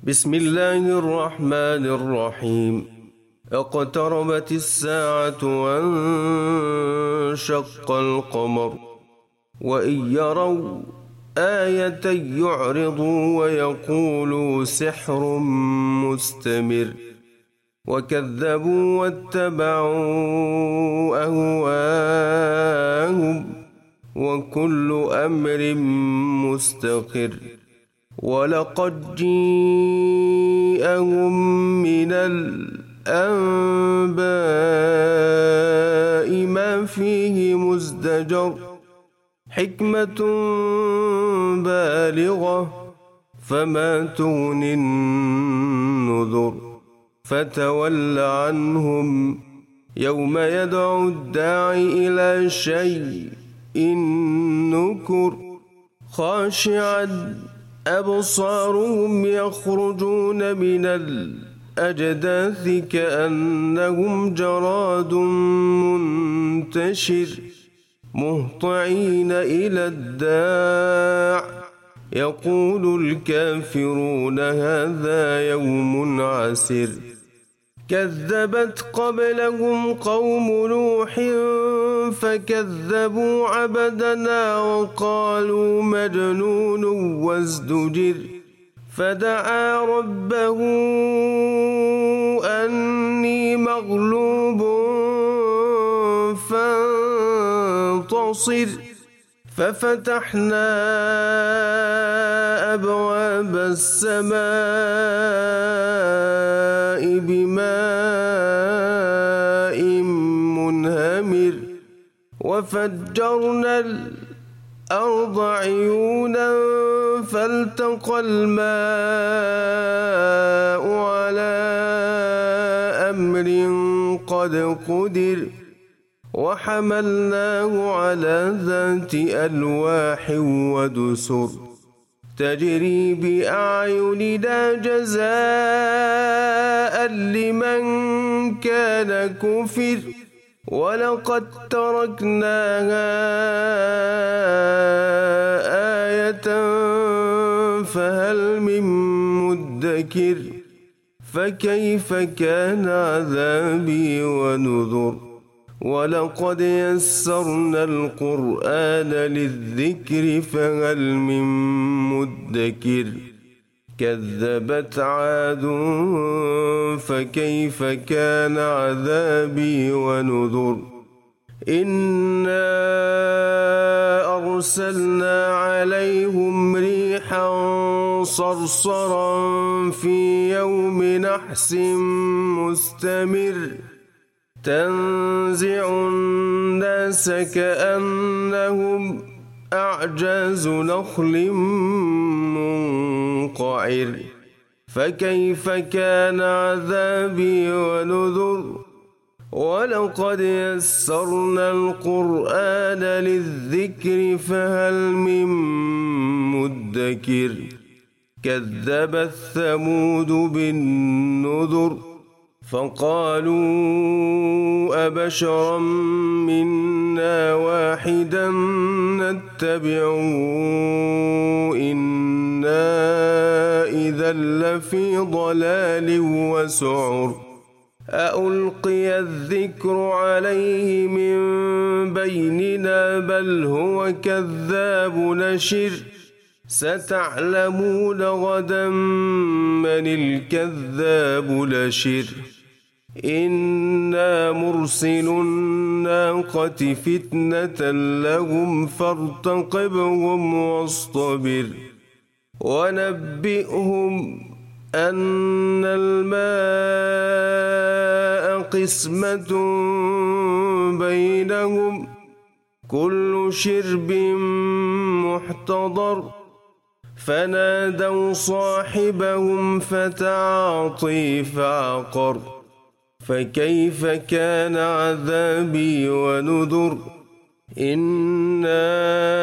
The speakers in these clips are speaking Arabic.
بسم الله الرحمن الرحيم. اقتربت الساعة وانشق القمر وإن يروا آية يعرضوا ويقولوا سحر مستمر وكذبوا واتبعوا أهواءهم وكل أمر مستقر ولقد جيءهم من الأنباء ما فيه مزدجر حكمة بالغة فما تغني النذر فتول عنهم يوم يدعو الداعي إلى شيء نكر خاشعا أبصارهم يخرجون من الأجداث كأنهم جراد منتشر مهطعين إلى الداع يقول الكافرون هذا يوم عسر كذبت قبلهم قوم نوح فكذبوا عبدنا وقالوا مجنون وازدجر فدعا ربه أني مغلوب فانتصر ففتحنا أبواب السماء بماء منهمر وفجرنا الأرض عيونا فالتقى الماء على أمر قد قدر وحملناه على ذات ألواح ودسر تجري بأعيننا جزاء لمن كان كفر ولقد تركناها آية فهل من مدكر فكيف كان عذابي ونذر ولقد يسرنا القرآن للذكر فهل من مدكر كذبت عاد فكيف كان عذابي ونذر إنا أرسلنا عليهم ريحا صرصرا في يوم نحس مستمر تنزع الناس كأنهم أعجاز نخل منقعر فكيف كان عذابي ونذر ولقد يسرنا القرآن للذكر فهل من مدكر كذبت ثمود بالنذر فقالوا أبشرا منا واحدا نتبعه إنا إذا لفي ضلال وسعر أألقي الذكر عليه من بيننا بل هو كذاب نشر ستعلمون غدا من الكذاب نشر إنا مرسل الناقة فتنة لهم فارتقبهم واصطبر ونبئهم أن الماء قسمة بينهم كل شرب محتضر فنادوا صاحبهم فتعاطي فعقر فكيف كان عذابي ونذر إنا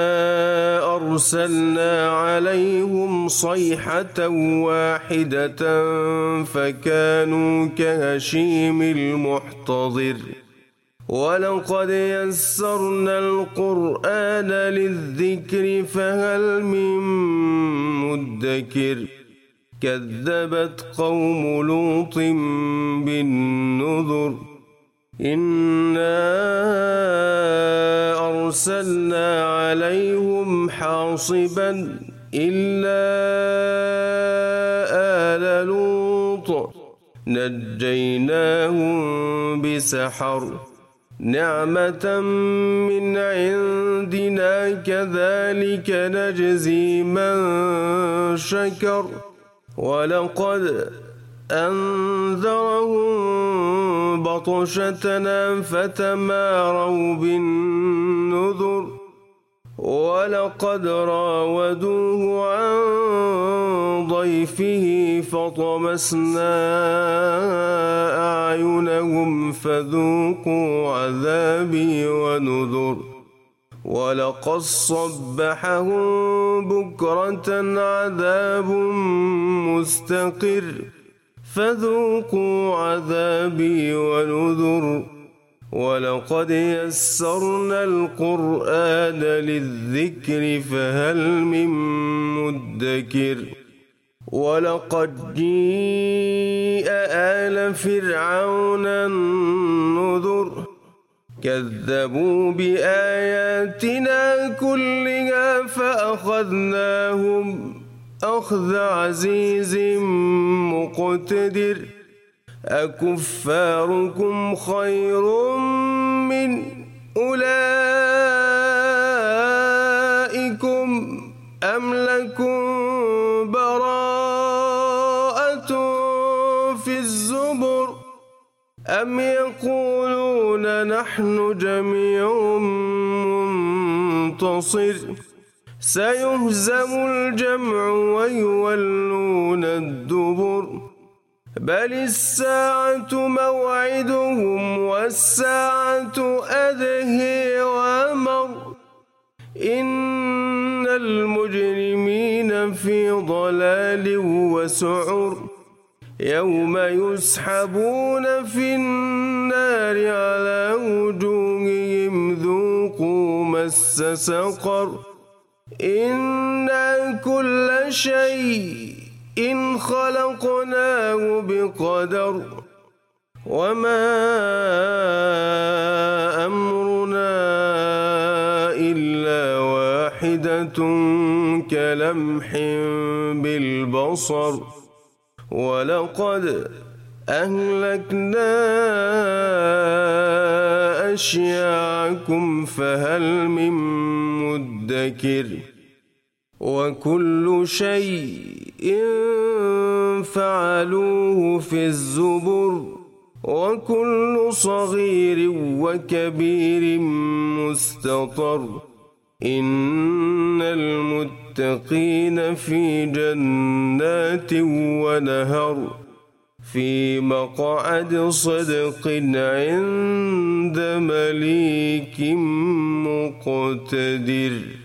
أرسلنا عليهم صيحة واحدة فكانوا كهشيم المحتضر ولقد يسرنا القرآن للذكر فهل من مدكر كذبت قوم لوط بالنذر إنا أرسلنا عليهم حاصبا إلا آل لوط نجيناهم بسحر نعمة من عندنا كذلك نجزي من شكر ولقد أنذرهم بطشتنا فتماروا بالنذر ولقد راودوه عن ضيفه فطمسنا أعينهم فذوقوا عذابي ونذر ولقد صبحهم بكرة عذاب مستقر فذوقوا عذابي ونذر ولقد يسرنا القرآن للذكر فهل من مدكر ولقد جيء آل فرعون النذر كذبوا بآياتنا كلها فأخذناهم أخذ عزيز مقتدر أكفاركم خير من أولئكم أم لكم براءة في الزبر أم يقولون نحن جميع منتصر سيهزم الجمع ويولون الدبر بل الساعة موعدهم والساعة أدهي وأمر إن المجرمين في ضلال وسعر يوم يسحبون في النار على وجوههم ذوقوا مس سقر إنا كل شيء إن خلقناه بقدر وما أمرنا إلا واحدة كلمح بالبصر ولقد أهلكنا أشياعكم فهل من مدكر وكل شيء فعلوه في الزبر وكل صغير وكبير مستطر إن المتقين في جنات ونهر في مقعد صدق عند مليك مقتدر.